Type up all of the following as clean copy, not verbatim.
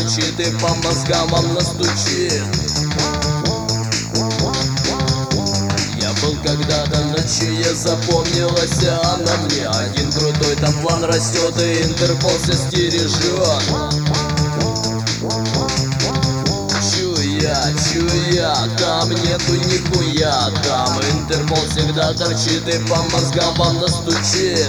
торчит и по мозгам вам настучит. Я был когда-то ночью, я запомнилась она мне. Один крутой там план растет, и Интерпол все стережет. Чую я, там нету нихуя. Там Интерпол всегда торчит и по мозгам вам настучит.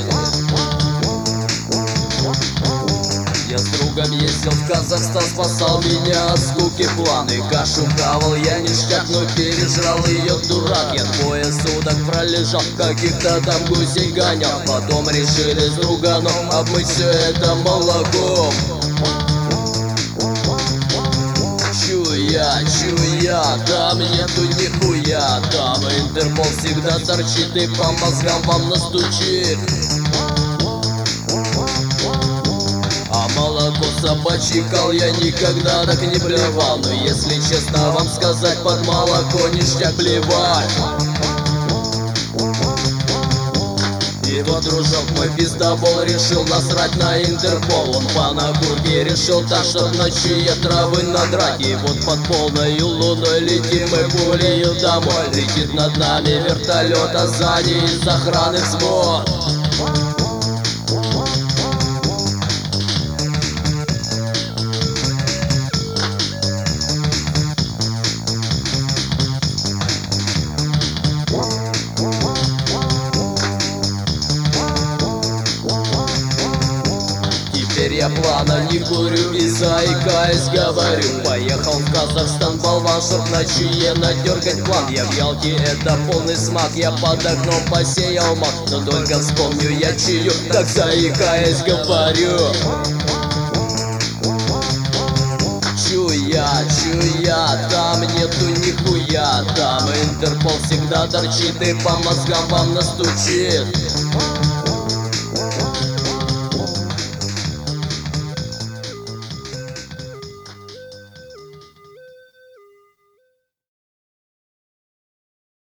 Я с другом ездил в Казахстан, спасал меня от скуки планы. Кашу хавал я ништяк, но пережрал ее, дурак. Я двое суток пролежал, каких-то там гусей гонял. Потом решили с друганом обмыть все это молоком. Чую я, там нету нихуя. Там Интерпол всегда торчит и по мозгам вам настучит. А молоко собачий кал я никогда так не плевал. Но если честно вам сказать, под молоко ништяк плевать. И вот дружок мой пиздобол решил насрать на Интерпол. Он по накурке решил так, чтоб ночью травы надрать. И вот под полною луной летим мы пулею домой. Летит над нами вертолет, а сзади из охраны взвод. Теперь я плана не курю и заикаясь говорю: поехал в Казахстан, болван, чтоб ночью надергать план. Я в Ялте, это полный смак, я под окном посеял мак. Но только вспомню я чью, так заикаясь говорю: Чую я, там нету нихуя. Там Интерпол всегда торчит и по мозгам вам настучит.